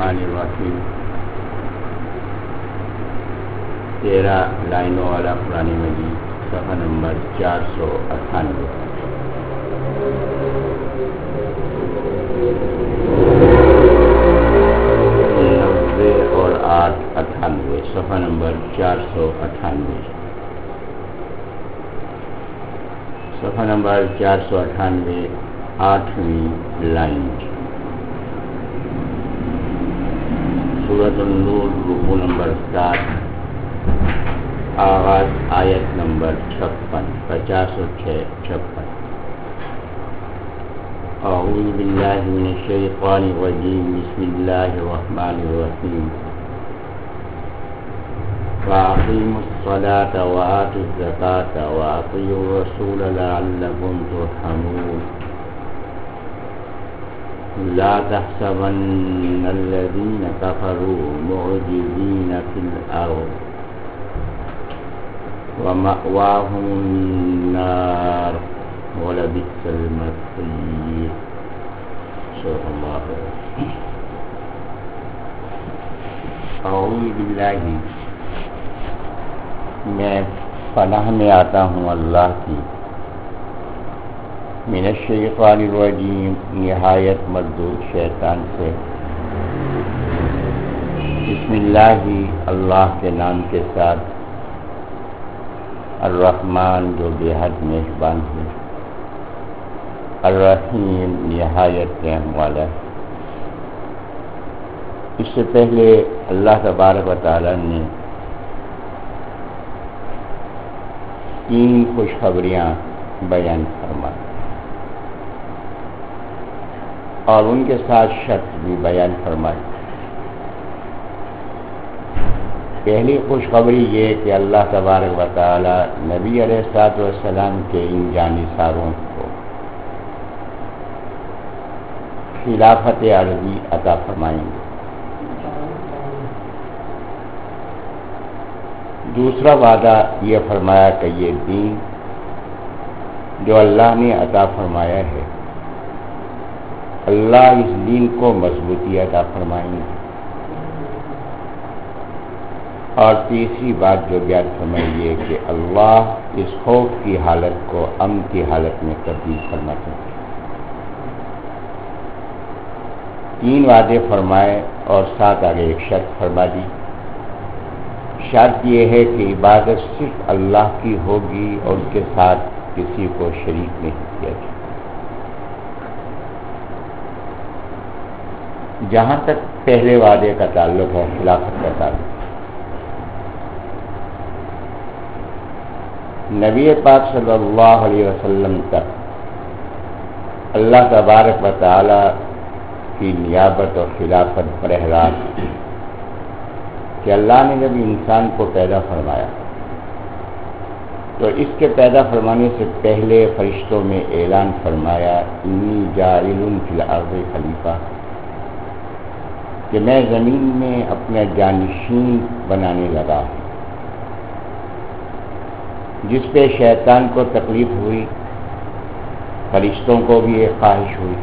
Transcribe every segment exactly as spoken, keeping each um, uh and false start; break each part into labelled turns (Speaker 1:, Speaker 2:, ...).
Speaker 1: الرحمن الرحیم تیرہ لائنوں والا قرآن مجید صفحہ نمبر چار سو اٹھانوے۔ نوے اور آٹھ اٹھانوے، صفحہ نمبر چار سو اٹھانوے، صفحہ نمبر چار سو اٹھانوے، آٹھویں لائن، سورۃ النور، رکوع نمبر سات، آغاز آیت نمبر چھپن، پچاس اور چھ چھپن۔ اعوذ باللہ من الشیطان الرجیم، بسم اللہ الرحمن الرحیم۔ وَأَقِیمُوا الصَّلَاةَ وَآتُوا الزَّکَاةَ وَأَطِیعُوا الرَّسُولَ لَعَلَّکُمْ تُرْحَمُونَ۔ لا تحسبن الذین کفروا معجزین فی الارض ومأواهم النار ولبئس المصیر۔ صدق اللہ۔ اعوذ باللہ، میں پناہ میں آتا ہوں اللہ کی، من الشیطان الرجیم، نہایت مردود شیطان سے۔ بسم اللہ، اللہ کے نام کے ساتھ، الرحمن جو بے حد مہربان ہے، الرحیم نہایت رحم والا ہے۔ اس سے پہلے اللہ تبارک و تعالی نے تین خوشخبریاں بیان فرمائی اور ان کے ساتھ شرط بھی بیان فرمائی۔ پہلی خوشخبری یہ کہ اللہ تبارک و تعالی نبی علیہ الصلوۃ والسلام کے ان جانثاروں کو خلافت عرضی عطا فرمائیں گے۔ دوسرا وعدہ یہ فرمایا کہ یہ دین جو اللہ نے عطا فرمایا ہے، اللہ اس دین کو مضبوطی عطا فرمائیں گے۔ اور تیسری بات جو بیان فرمائی ہے کہ اللہ اس خوف کی حالت کو امن کی حالت میں تبدیل کرنا چاہتے ہیں۔ تین وعدے فرمائے اور ساتھ آگے ایک شرط فرما دی۔ شرط یہ ہے کہ عبادت صرف اللہ کی ہوگی اور اس کے ساتھ کسی کو شریک نہیں کیا جائے۔ جہاں تک پہلے وعدے کا تعلق ہے، خلافت کا تعلق، نبی پاک صلی اللہ علیہ وسلم تک اللہ تبارک و تعالی کی نیابت اور خلافت براہ راست کی کہ اللہ نے جب انسان کو پیدا فرمایا تو اس کے پیدا فرمانے سے پہلے فرشتوں میں اعلان فرمایا، انی جاعل فی الارض خلیفہ، کہ میں زمین میں اپنا جانشین بنانے لگا ہوں۔ جس پہ شیطان کو تکلیف ہوئی، فرشتوں کو بھی ایک خواہش ہوئی۔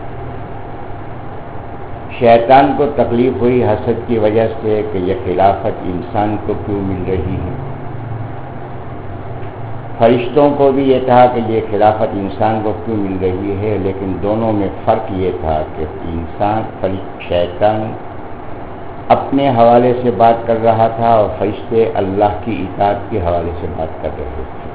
Speaker 1: شیطان کو تکلیف ہوئی حسد کی وجہ سے کہ یہ خلافت انسان کو کیوں مل رہی ہے، فرشتوں کو بھی یہ تھا کہ یہ خلافت انسان کو کیوں مل رہی ہے، لیکن دونوں میں فرق یہ تھا کہ انسان شیطان اپنے حوالے سے بات کر رہا تھا اور فرشتے اللہ کی اطاعت کے حوالے سے بات کر رہے تھے۔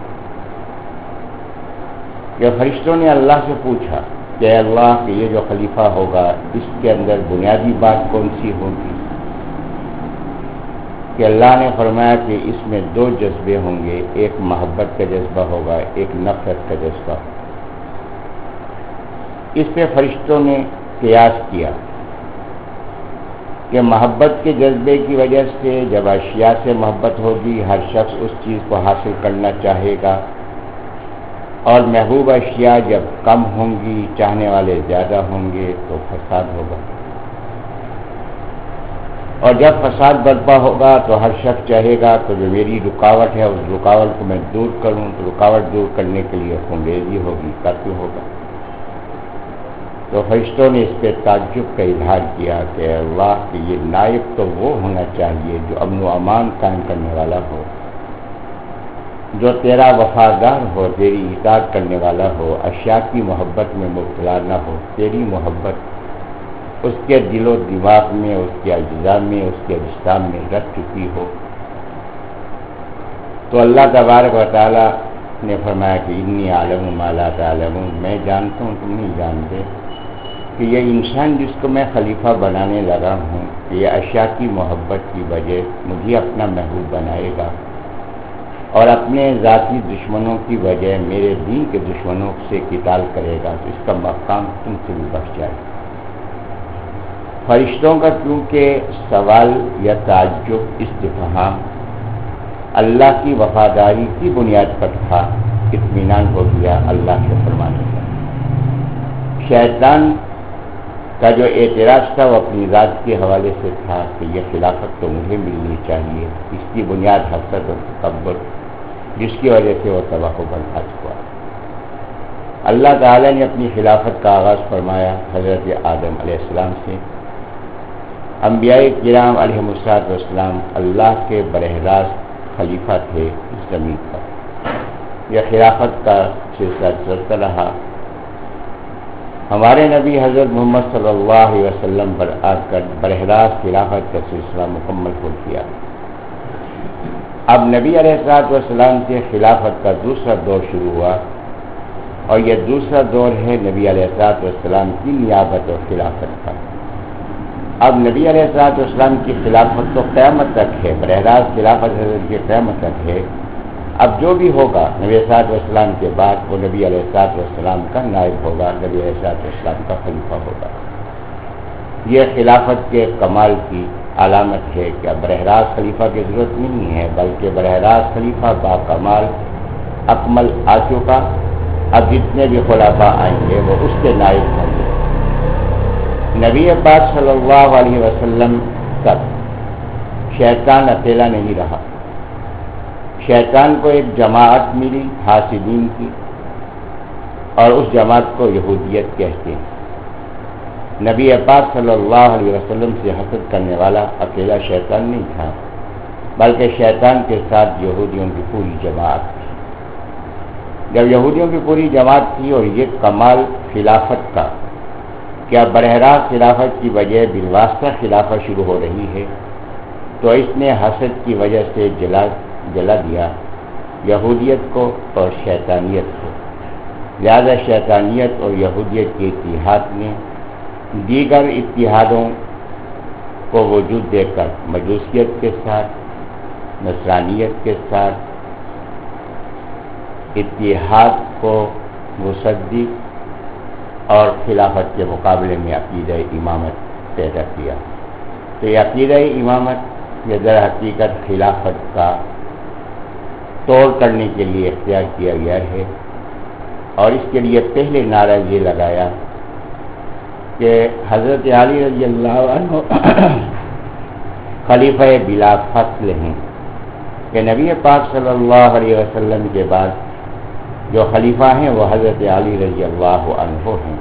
Speaker 1: کہ فرشتوں نے اللہ سے پوچھا کہ اللہ کہ یہ جو خلیفہ ہوگا اس کے اندر بنیادی بات کون سی ہوگی؟ کہ اللہ نے فرمایا کہ اس میں دو جذبے ہوں گے، ایک محبت کا جذبہ ہوگا، ایک نفرت کا جذبہ۔ اس پہ فرشتوں نے قیاس کیا کہ محبت کے جذبے کی وجہ سے جب اشیاء سے محبت ہوگی، ہر شخص اس چیز کو حاصل کرنا چاہے گا، اور محبوب اشیاء جب کم ہوں گی، چاہنے والے زیادہ ہوں گے تو فساد ہوگا، اور جب فساد برپا ہوگا تو ہر شخص چاہے گا کہ جو میری رکاوٹ ہے اس رکاوٹ کو میں دور کروں، تو رکاوٹ دور کرنے کے لیے خونریزی ہوگی، قتل ہوگا۔ تو فرشتوں نے اس پہ تعجب کا اظہار کیا کہ اللہ کہ یہ نائب تو وہ ہونا چاہیے جو امن و امان قائم کرنے والا ہو، جو تیرا وفادار ہو، تیری اطاعت کرنے والا ہو، اشیاء کی محبت میں مبتلا نہ ہو، تیری محبت اس کے دل و دماغ میں، اس کے اجزاء میں، اس کے اجسام میں رکھ چکی ہو۔ تو اللہ تبارک و تعالی نے فرمایا کہ انی اعلم ما لا تعلمون، میں جانتا ہوں تم نہیں جانتے کہ یہ انسان جس کو میں خلیفہ بنانے لگا ہوں، یہ اشیاء کی محبت کی وجہ مجھے اپنا محبوب بنائے گا، اور اپنے ذاتی دشمنوں کی وجہ میرے دین کے دشمنوں سے قتال کرے گا، تو اس کا مقام تم سے بھی بچ جائے گا۔ فرشتوں کا کیونکہ سوال یا تعجب، استفہام اللہ کی وفاداری کی بنیاد پر تھا، اطمینان ہو گیا اللہ کے فرمانے پر۔ شیطان کا جو اعتراض تھا وہ اپنی ذات کے حوالے سے تھا کہ یہ خلافت تو مجھے ملنی چاہیے، اس کی بنیاد حسد اور تکبر، جس کی وجہ سے وہ تباہ و برباد ہوا۔ اللہ تعالی نے اپنی خلافت کا آغاز فرمایا حضرت آدم علیہ السلام سے۔ انبیاء کرام علیہ السلام اللہ کے براہ راست خلیفہ تھے اس زمین پر۔ یہ خلافت کا سلسلہ چلتا رہا۔ ہمارے نبی حضرت محمد صلی اللہ علیہ وسلم پر آ کر براہ راست خلافت کا سلسلہ مکمل ہو گیا۔ اب نبی علیہ الصلوۃ والسلام سے خلافت کا دوسرا دور شروع ہوا، اور یہ دوسرا دور ہے نبی علیہ الصلوۃ والسلام کی نیابت اور خلافت کا۔ اب نبی علیہ الصلوۃ والسلام کی خلافت تو قیامت تک ہے، براہ راست خلافت حضرت کی قیامت تک ہے۔ اب جو بھی ہوگا نبی علیہ الصلوۃ والسلام کے بعد وہ نبی علیہ الصلوۃ والسلام کا نائب ہوگا، نبی علیہ الصلوۃ والسلام کا خلیفہ ہوگا۔ یہ خلافت کے کمال کی علامت ہے کہ اب براہ راست خلیفہ کی ضرورت نہیں ہے، بلکہ براہ راست خلیفہ با کمال اکمل آ چکا۔ اب جتنے بھی خلفاء آئیں گے وہ اس کے نائب ہوں گے۔ نبی پاک صلی اللہ علیہ وسلم تک شیطان اکیلا نہیں رہا، شیطان کو ایک جماعت ملی حاسدین کی، اور اس جماعت کو یہودیت کہتے ہیں۔ نبی پاک صلی اللہ علیہ وسلم سے حسد کرنے والا اکیلا شیطان نہیں تھا، بلکہ شیطان کے ساتھ یہودیوں کی پوری جماعت تھی۔ جب یہودیوں کی پوری جماعت تھی اور یہ کمال خلافت کا کہ اب براہ راست خلافت کی وجہ بالواسطہ خلافت شروع ہو رہی ہے، تو اس نے حسد کی وجہ سے جلا جلا دیا یہودیت کو اور شیطانیت کو۔ لہذا شیطانیت اور یہودیت کے اتحاد نے دیگر اتحادوں کو وجود دے کر مجوسیت کے ساتھ، نصرانیت کے ساتھ اتحاد کو مصدق اور خلافت کے مقابلے میں عقیدہ امامت پیدا کیا۔ تو یہ عقیدہ امامت یہ در حقیقت خلافت کا توڑ کرنے کے لیے اختیار کیا گیا ہے، اور اس کے لیے پہلے نعرہ یہ لگایا کہ حضرت علی رضی اللہ عنہ خلیفہ بلا فصل ہیں، کہ نبی پاک صلی اللہ علیہ وسلم کے بعد جو خلیفہ ہیں وہ حضرت علی رضی اللہ عنہ ہیں۔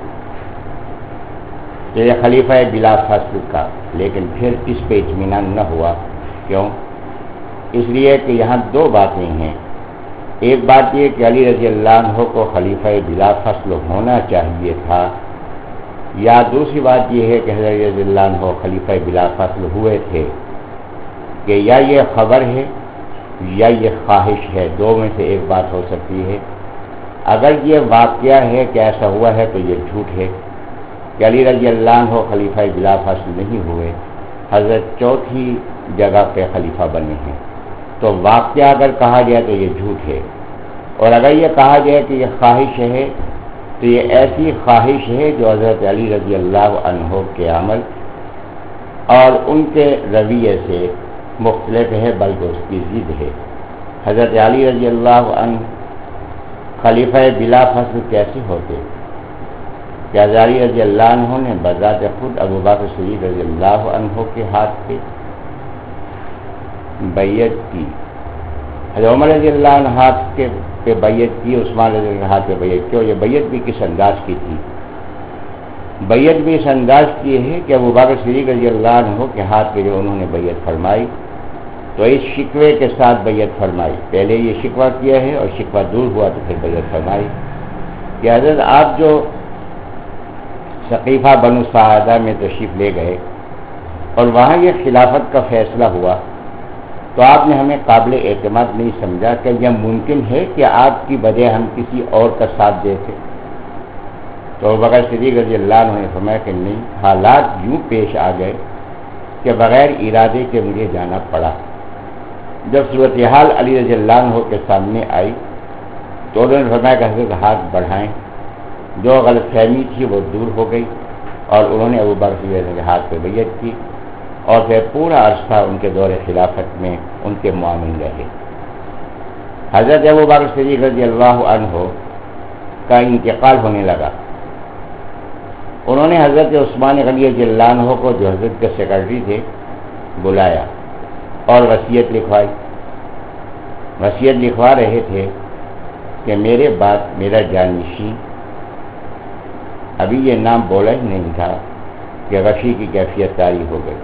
Speaker 1: تو یہ خلیفہ بلا فصل کا، لیکن پھر اس پہ اطمینان نہ ہوا۔ کیوں؟ اس لیے کہ یہاں دو باتیں ہیں۔ ایک بات یہ کہ علی رضی اللہ عنہ کو خلیفہ بلا فصل ہونا چاہیے تھا، یا دوسری بات یہ ہے کہ حضرت رضی اللہ عنہ خلیفہ بلا فصل ہوئے تھے، کہ یا یہ خبر ہے یا یہ خواہش ہے، دو میں سے ایک بات ہو سکتی ہے۔ اگر یہ واقعہ ہے کہ ایسا ہوا ہے تو یہ جھوٹ ہے کہ علی رضی اللہ عنہ خلیفہ بلا فصل نہیں ہوئے، حضرت چوتھی جگہ پہ خلیفہ بنے ہیں۔ تو واقعہ اگر کہا جائے تو یہ جھوٹ ہے، اور اگر یہ کہا جائے کہ یہ خواہش ہے تو یہ ایسی خواہش ہے جو حضرت علی رضی اللہ عنہ کے عمل اور ان کے رویے سے مختلف ہے، بلکہ اس کی ضد ہے۔ حضرت علی رضی اللہ عنہ خلیفہ بلا فصل کیسے ہوتے؟ کہ حضرت علی رضی اللہ عنہ نے بذات خود ابو بکر صدیق رضی اللہ عنہ کے ہاتھ پہ بیعت کی، حضرت عمر رضی اللہ عنہ ہاتھ کے پہ بیعت کی، عثمان رضی اللہ عنہ ہاتھ پہ بیعت کی، اور یہ بیعت بھی کس انداز کی تھی بیعت بھی اس انداز کی ہے کہ ابو بکر صدیق رضی اللہ عنہ کے ہاتھ پہ جو انہوں نے بیعت فرمائی تو اس شکوے کے ساتھ بیعت فرمائی. پہلے یہ شکوہ کیا ہے اور شکوہ دور ہوا تو پھر بیعت فرمائی کہ حضرت آپ جو ثقیفہ بنو ساعدہ میں تشریف لے گئے اور وہاں یہ خلافت کا فیصلہ ہوا تو آپ نے ہمیں قابل اعتماد نہیں سمجھا کہ یہ ممکن ہے کہ آپ کی بجائے ہم کسی اور کا ساتھ دیتے. تو بغیر صدیق رضی اللہ عنہ نے فرمایا کہ نہیں، حالات یوں پیش آ گئے کہ بغیر ارادے کے مجھے جانا پڑا. جب صورتحال علی رضی اللہ عنہ کے سامنے آئی تو انہوں نے فرمایا کہ حضرت ہاتھ بڑھائیں. جو غلط فہمی تھی وہ دور ہو گئی اور انہوں نے ابو بکر کے ہاتھ پہ بیعت کی اور پھر پورا عرصہ ان کے دور خلافت میں ان کے معامل رہے. حضرت ابو بکر صدیق رضی اللہ عنہ کا انتقال ہونے لگا. انہوں نے حضرت عثمان غنی رضی اللہ عنہ کو جو حضرت کے سیکرٹری تھے بلایا اور وصیت لکھوائی. وصیت لکھوا رہے تھے کہ میرے بعد میرا جانشین، ابھی یہ نام بولا ہی نہیں تھا کہ غشی کی کیفیت طاری ہو گئی.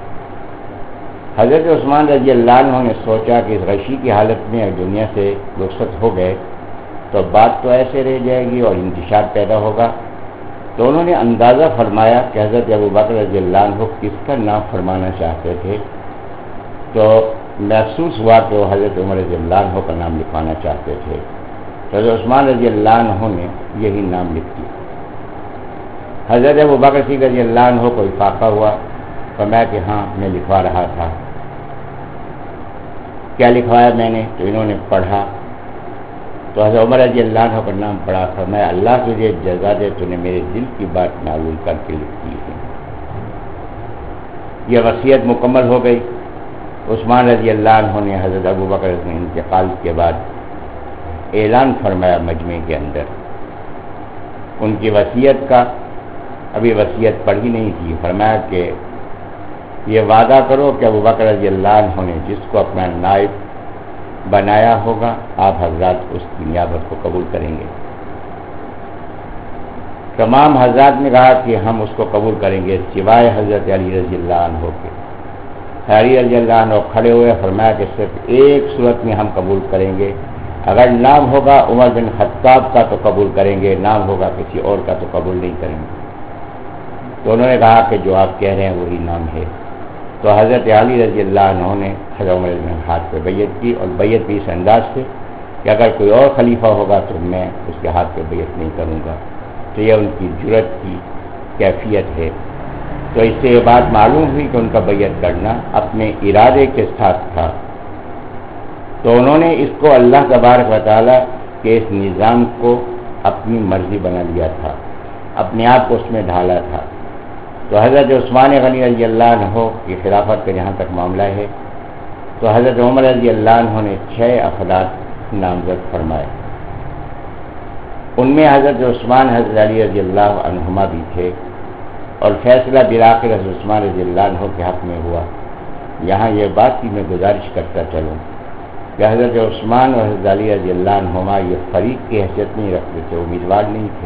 Speaker 1: حضرت عثمان رضی اللہ عنہ نے سوچا کہ اس غشی کی حالت میں دنیا سے رخصت ہو گئے تو بات تو ایسے رہ جائے گی اور انتشار پیدا ہوگا. تو انہوں نے اندازہ فرمایا کہ حضرت ابو بکر رضی اللہ عنہ کس کا نام فرمانا چاہتے تھے تو محسوس ہوا کہ وہ حضرت عمر رضی اللہ عنہ کا نام لکھوانا چاہتے تھے. تو حضرت عثمان رضی اللہ عنہ نے یہی نام لکھ دیا. حضرت ابو بکر صدیق رضی اللہ عنہ کو افاقہ ہوا. فرمایا کہ ہاں میں لکھوا رہا تھا. کیا لکھوایا میں نے؟ تو انہوں نے پڑھا تو حضرت عمر رضی اللہ عنہ کا نام پڑھا. فرمایا اللہ تجھے جزا دے، تو نے میرے دل کی بات معلوم کر کے لکھی ہے. یہ وصیت مکمل ہو گئی. عثمان رضی اللہ عنہ نے حضرت ابو بکر کے انتقال کے بعد اعلان فرمایا مجمع کے اندر ان کی وصیت کا. ابھی وصیت پڑھی نہیں تھی. فرمایا کہ یہ وعدہ کرو کہ ابو بکر رضی اللہ عنہ نے جس کو اپنا نائب بنایا ہوگا آپ حضرات اس کی نیابت کو قبول کریں گے. تمام حضرات نے کہا کہ ہم اس کو قبول کریں گے سوائے حضرت علی رضی اللہ عنہ کے. علی رضی اللہ عنہ کھڑے ہوئے. فرمایا کہ صرف ایک صورت میں ہم قبول کریں گے، اگر نام ہوگا عمر بن خطاب کا تو قبول کریں گے، نام ہوگا کسی اور کا تو قبول نہیں کریں گے. تو انہوں نے کہا کہ جو آپ کہہ رہے ہیں وہی نام ہے. تو حضرت علی رضی اللہ عنہ نے حضرت عمر بن ہاتھ پہ بیعت کی اور بیعت بھی اس انداز سے کہ اگر کوئی اور خلیفہ ہوگا تو میں اس کے ہاتھ پہ بیعت نہیں کروں گا. تو یہ ان کی جرأت کی کیفیت ہے. تو اس سے یہ بات معلوم ہوئی کہ ان کا بیعت کرنا اپنے ارادے کے ساتھ تھا. تو انہوں نے اس کو اللہ تبارک و تعالیٰ کے اس نظام کو اپنی مرضی بنا لیا تھا، اپنے آپ کو اس میں ڈھالا تھا. تو حضرت عثمان غنی رضی اللہ عنہ کی خلافت کا جہاں تک معاملہ ہے تو حضرت عمر رضی اللہ عنہ نے چھ افراد نامزد فرمائے. ان میں حضرت عثمان حضرت علی رضی اللہ عنہما بھی تھے اور فیصلہ بالآخر حضرت عثمان رضی اللہ عنہ کے حق میں ہوا. یہاں یہ بات کی میں گزارش کرتا چلوں کہ حضرت عثمان اور حضرت علی رضی اللہ عنہما یہ فریق کی حیثیت نہیں رکھتے تھے، امیدوار نہیں تھے.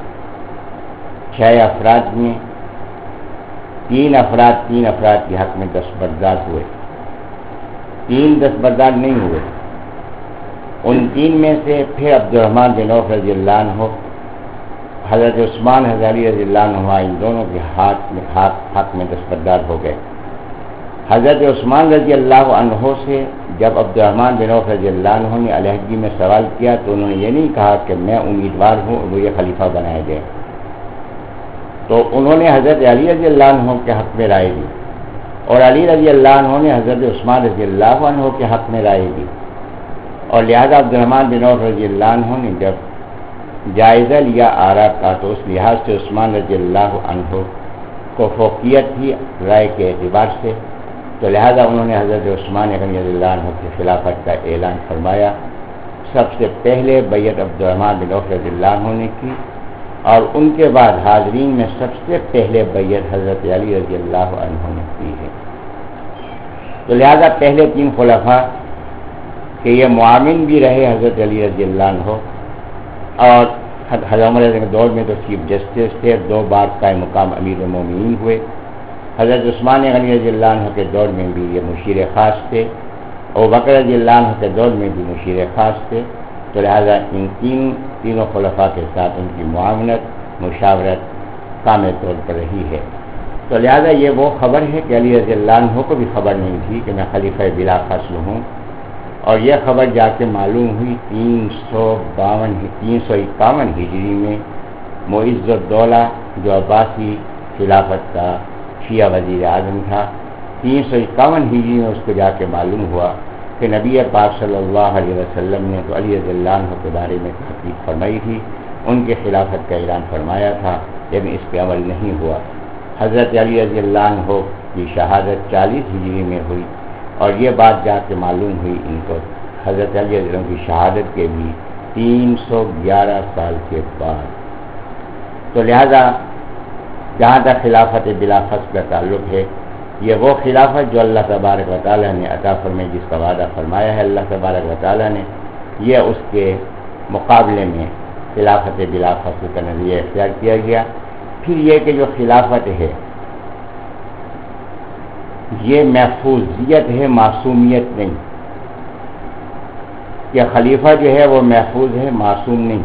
Speaker 1: چھ افراد میں تین افراد تین افراد کے حق میں دستبردار ہوئے، تین دستبردار نہیں ہوئے. ان تین میں سے پھر عبد الرحمن بن عوف رضی اللہ عنہ، حضرت عثمان حضرت علی رضی اللہ عنہ ان دونوں کے ہاتھ میں ہاتھ حق میں دستبردار ہو گئے. حضرت عثمان رضی اللہ عنہ سے جب عبد الرحمن بن عوف رضی اللہ عنہ نے علیحدگی میں سوال کیا تو انہوں نے یہ نہیں کہا کہ میں امیدوار ہوں اور وہ یہ خلیفہ بنائے گئے. تو انہوں نے حضرت علی رضی اللہ عنہ کے حق میں رائے دی اور علی رضی اللہ عنہ نے حضرت عثمان رضی اللہ عنہ کے حق میں رائے دی. اور لہذا عبد الرحمن بن عوف رضی اللہ عنہ نے جب جائزہ لیا آرا کا تو اس لحاظ سے عثمان رضی اللہ عنہ کو فوقیت تھی رائے کے اعتبار سے. تو لہذا انہوں نے حضرت عثمان رضی اللہ عنہ کی خلافت کا اعلان فرمایا. سب سے پہلے بیعت عبد الرحمن بن عوف رضی اللہ عنہ نے کی اور ان کے بعد حاضرین میں سب سے پہلے بیعت حضرت علی رضی اللہ عنہ نے کی ہے. تو لہذا پہلے تین خلفاء کہ یہ معاون بھی رہے حضرت علی رضی اللہ عنہ اور حضرت عمر کے دور میں تو چیف جسٹس تھے، دو بار قائم مقام امیر المومنین ہوئے۔ حضرت عثمان غنی رضی اللہ عنہ کے دور میں بھی یہ مشیر خاص تھے، اور بکر رضی اللہ عنہ کے دور میں بھی مشیر خاص تھے۔ تو لہذا ان تین تینوں خلفاء کے ساتھ ان کی معاونت مشاورت کامل طور پر رہی ہے۔ تو لہذا یہ وہ خبر ہے کہ علی رضی اللہ عنہ کو بھی خبر نہیں تھی کہ میں خلیفہ بلا فصل ہوں، اور یہ خبر جا کے معلوم ہوئی تین سو باون تین سو اکاون ہجری میں معز الدولہ جو عباسی خلافت کا شیعہ وزیر اعظم تھا، تین سو اکاون ہجری میں اس کو جا کے معلوم ہوا کہ نبی پاک صلی اللہ علیہ وسلم نے تو علی رضی اللہ عنہ کے بارے میں تحقیق فرمائی تھی، ان کے خلافت کا اعلان فرمایا تھا، لیکن اس پہ عمل نہیں ہوا۔ حضرت علی رضی اللہ عنہ کی شہادت چالیس ہجری میں ہوئی، اور یہ بات جا کے معلوم ہوئی ان کو حضرت علی رضی اللہ عنہ کی شہادت کے بھی تین سو گیارہ سال کے بعد۔ تو لہذا جہاں تک خلافت بلا فصل کا تعلق ہے، یہ وہ خلافت جو اللہ تبارک و تعالیٰ نے عطا فرمائی، جس کا وعدہ فرمایا ہے اللہ تبارک و تعالیٰ نے، یہ اس کے مقابلے میں خلافت بلا فصل کا نظریہ اختیار کیا گیا۔ پھر یہ کہ جو خلافت ہے یہ محفوظیت ہے، معصومیت نہیں، کہ خلیفہ جو ہے وہ محفوظ ہے، معصوم نہیں۔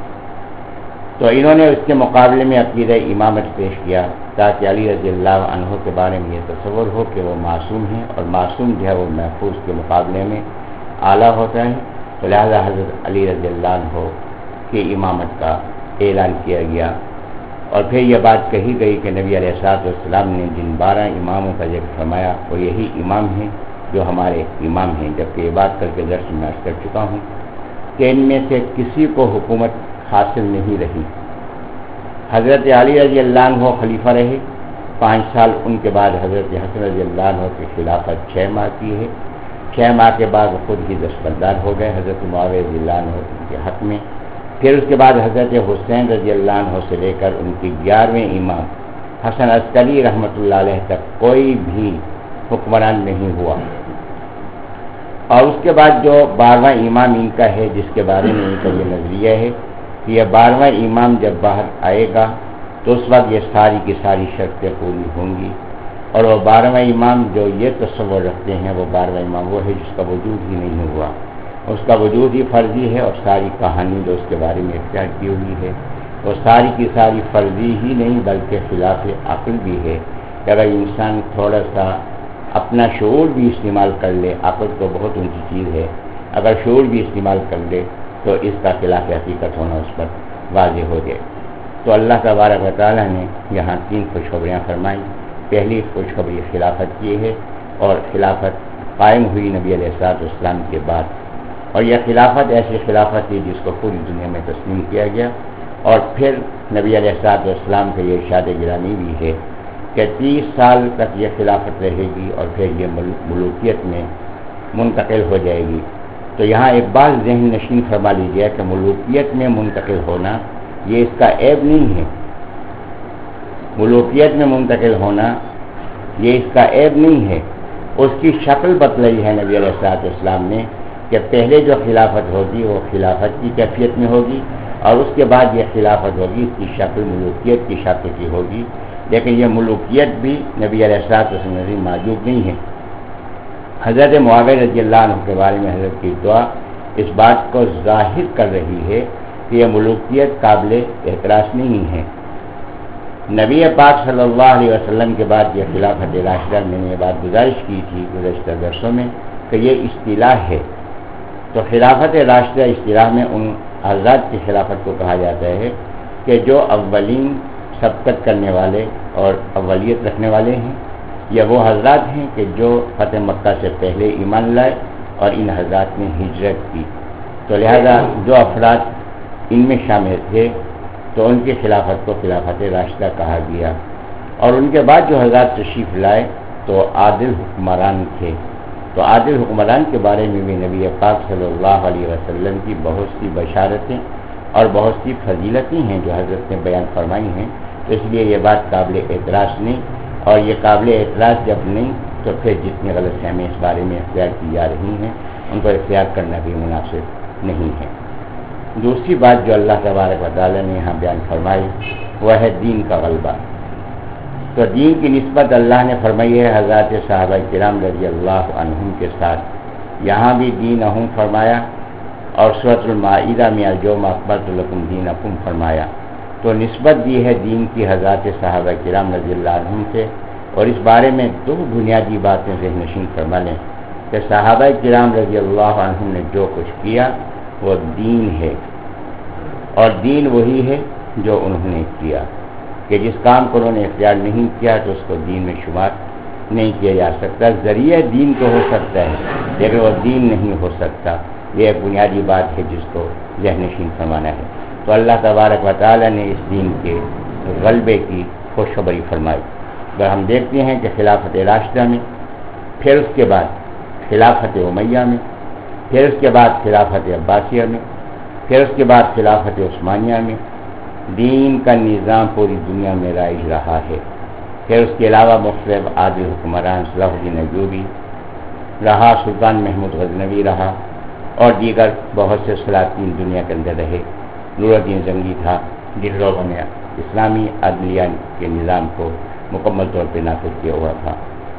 Speaker 1: تو انہوں نے اس کے مقابلے میں عقیدہ امامت پیش کیا تاکہ علی رضی اللہ عنہ کے بارے میں یہ تصور ہو کہ وہ معصوم ہیں، اور معصوم جو ہے وہ محفوظ کے مقابلے میں اعلیٰ ہوتا ہے۔ تو لہذا حضرت علی رضی اللہ عنہ کی امامت کا اعلان کیا گیا، اور پھر یہ بات کہی گئی کہ نبی علیہ الصلوۃ والسلام نے جن بارہ اماموں کا ذکر فرمایا وہ یہی امام ہیں جو ہمارے امام ہیں، جبکہ یہ بات کر کے درس میں عرض کر چکا ہوں کہ ان میں سے کسی کو حکومت حاصل نہیں رہی۔ حضرت علی رضی اللہ عنہ خلیفہ رہے پانچ سال، ان کے بعد حضرت حسن رضی اللہ عنہ کی خلافت چھ ماہ کی ہے، چھ ماہ کے بعد خود ہی دستبردار ہو گئے حضرت معاویہ رضی اللہ عنہ کے حق میں۔ پھر اس کے بعد حضرت حسین رضی اللہ عنہ سے لے کر ان کی گیارہویں امام حسن عسکری رحمۃ اللہ علیہ تک کوئی بھی حکمران نہیں ہوا۔ اور اس کے بعد جو بارہواں امام ان کا ہے، جس کے بارے میں ان کا یہ نظریہ ہے کہ یہ بارہواں امام جب باہر آئے گا تو اس وقت یہ ساری کی ساری شرطیں پوری ہوں گی، اور وہ بارہواں امام جو یہ تصور رکھتے ہیں وہ بارہواں امام وہ ہے جس کا وجود ہی نہیں ہوا، اس کا وجود ہی فرضی ہے، اور ساری کہانی جو اس کے بارے میں اختیار کی ہوئی ہے وہ ساری کی ساری فرضی ہی نہیں بلکہ خلاف عقل بھی ہے، کہ اگر انسان تھوڑا سا اپنا شعور بھی استعمال کر لے، عقل تو بہت اونچی چیز ہے، اگر شعور بھی استعمال کر لے تو اس کا خلاف حقیقت ہونا اس پر واضح ہو جائے۔ تو اللہ تبارک و تعالیٰ نے یہاں تین خوشخبریاں فرمائیں۔ پہلی خوشخبری خلافت کی ہے، اور خلافت قائم ہوئی نبی علیہ الصلوۃ والسلام کے بعد، اور یہ خلافت ایسی خلافت تھی جس کو پوری دنیا میں تسلیم کیا گیا۔ اور پھر نبی علیہ الصلوۃ والسلام کا یہ ارشاد گرامی بھی ہے کہ تیس سال تک یہ خلافت رہے گی، اور پھر یہ ملوکیت میں منتقل ہو جائے گی۔ تو یہاں ایک بات ذہن نشین فرما لیجیے کہ ملوکیت میں منتقل ہونا یہ اس کا عیب نہیں ہے، ملوکیت میں منتقل ہونا یہ اس کا عیب نہیں ہے، اس کی شکل بتلائی ہے نبی علیہ الصلوۃ والسلام نے کہ پہلے جو خلافت ہوگی وہ خلافت کی کیفیت میں ہوگی، اور اس کے بعد یہ خلافت ہوگی اس کی شکل ملوکیت کی شکل کی ہوگی، لیکن یہ ملوکیت بھی نبی علیہ الصلوۃ والسلام میں موجود نہیں ہے۔ حضرت معاویہ رضی اللہ عنہ کے بارے میں حضرت کی دعا اس بات کو ظاہر کر رہی ہے کہ یہ ملوکیت قابل اعتراض نہیں ہے۔ نبی پاک صلی اللہ علیہ وسلم کے بعد یہ خلافت راشدہ، میں نے یہ بات گزارش کی تھی گزشتہ درسوں میں کہ یہ اصطلاح ہے۔ تو خلافت راشدہ اصطلاح میں ان حضرات کی خلافت کو کہا جاتا ہے کہ جو اولین سبقت کرنے والے اور اولیت رکھنے والے ہیں، یہ وہ حضرات ہیں کہ جو فتح مکہ سے پہلے ایمان لائے اور ان حضرات نے ہجرت کی۔ تو لہذا جو افراد ان میں شامل تھے تو ان کی خلافت کو خلافت راشدہ کہا گیا، اور ان کے بعد جو حضرات تشریف لائے تو عادل حکمران تھے۔ تو عادل حکمران کے بارے میں بھی نبی پاک صلی اللہ علیہ وسلم کی بہت سی بشارتیں اور بہت سی فضیلتیں ہیں جو حضرت نے بیان فرمائی ہیں، تو اس لیے یہ بات قابل اعتراض نہیں، اور یہ قابل اعتراض جب نہیں تو پھر جتنی غلط فہمی اس بارے میں اختیار کی جا رہی ہیں ان کو اختیار کرنا بھی مناسب نہیں ہے۔ دوسری بات جو اللہ تبارک و تعالیٰ نے یہاں بیان فرمائی وہ ہے دین کا غلبہ. تو دین کی نسبت اللہ نے فرمائی ہے حضرات صحابہ کرام رضی اللہ عنہم کے ساتھ. یہاں بھی دینہم فرمایا اور سورۃ المائدہ میں اليوم اکملت لکم دینکم فرمایا. تو نسبت دی ہے دین کی حضرات صحابہ کرام رضی اللہ عنہم سے. اور اس بارے میں دو بنیادی باتیں ذہن نشین فرما لیں کہ صحابہ کرام رضی اللہ عنہم نے جو کچھ کیا وہ دین ہے، اور دین وہی ہے جو انہوں نے کیا. کہ جس کام کو انہوں نے اختیار نہیں کیا تو اس کو دین میں شمار نہیں کیا جا سکتا. ذریعہ دین تو ہو سکتا ہے لیکن وہ دین نہیں ہو سکتا. یہ ایک بنیادی بات ہے جس کو ذہن نشین فرمانا ہے. تو اللہ تبارک و تعالیٰ نے اس دین کے غلبے کی خوشخبری فرمائی. اگر ہم دیکھتے ہیں کہ خلافت راشدہ میں، پھر اس کے بعد خلافت امیہ میں، پھر اس کے بعد خلافت عباسیہ میں، پھر اس کے بعد خلافت عثمانیہ میں دین کا نظام پوری دنیا میں رائج رہا ہے. پھر اس کے علاوہ مختلف عادل حکمران صلاح الدین ایوبی رہا، سلطان محمود غزنوی رہا، اور دیگر بہت سے سلاطین دنیا کے اندر رہے. نور الدین زنگی تھا جن لوگوں نے اسلامی عدلیہ کے نظام کو مکمل طور پہ نافذ کیا ہوا تھا.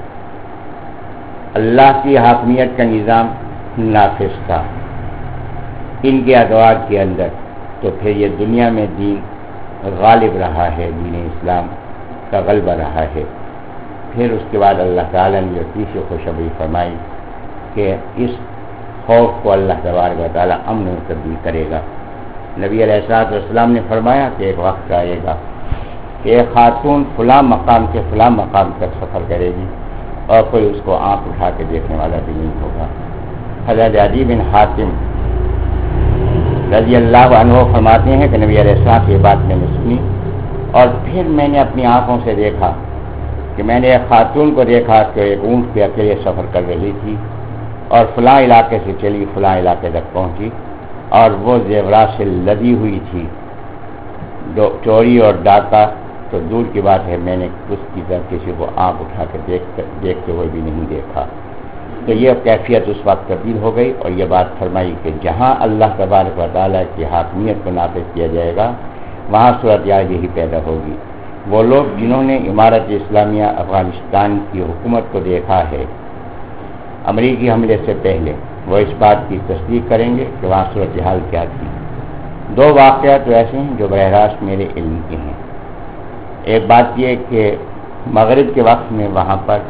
Speaker 1: اللہ کی حاکمیت کا نظام نافذ تھا ان کے ادوار کے اندر. تو پھر یہ دنیا میں دین غالب رہا ہے، دین اسلام کا غلبہ رہا ہے. پھر اس کے بعد اللہ تعالیٰ نے یہ تیسری خوشخبری فرمائی کہ اس خوف کو اللہ تبارک و تعالیٰ امن میں تبدیل کرے گا. نبی علیہ الصلوۃ والسلام نے فرمایا کہ ایک وقت آئے گا کہ ایک خاتون فلاں مقام سے فلاں مقام تک سفر کرے گی اور کوئی اس کو آنکھ اٹھا کے دیکھنے والا بھی نہیں ہوگا. حضرت عدی بن حاتم رضی اللہ عنہ فرماتے ہیں کہ نبی علیہ السلام کی بات میں نے سنی اور پھر میں نے اپنی آنکھوں سے دیکھا کہ میں نے ایک خاتون کو دیکھا کہ ایک اونٹ پہ اکیلے سفر کر رہی تھی اور فلاں علاقے سے چلی فلاں علاقے تک پہنچی اور وہ زیورات سے لدی ہوئی تھی. چوری اور ڈاکہ تو دور کی بات ہے، میں نے اس کی طرف کسی کو آنکھ اٹھا کے دیکھ دیکھتے ہوئے بھی نہیں دیکھا. تو یہ کیفیت اس وقت تبدیل ہو گئی اور یہ بات فرمائی کہ جہاں اللہ تبارک و تعالیٰ کی حاکمیت کو نافذ کیا جائے گا وہاں صورتحال یہی پیدا ہوگی. وہ لوگ جنہوں نے امارت اسلامیہ افغانستان کی حکومت کو دیکھا ہے امریکی حملے سے پہلے، وہ اس بات کی تصدیق کریں گے کہ وہاں صورتحال کیا تھی. دو واقعات تو ایسے ہیں جو براہ راست میرے علم کے ہیں. ایک بات یہ کہ مغرب کے وقت میں وہاں پر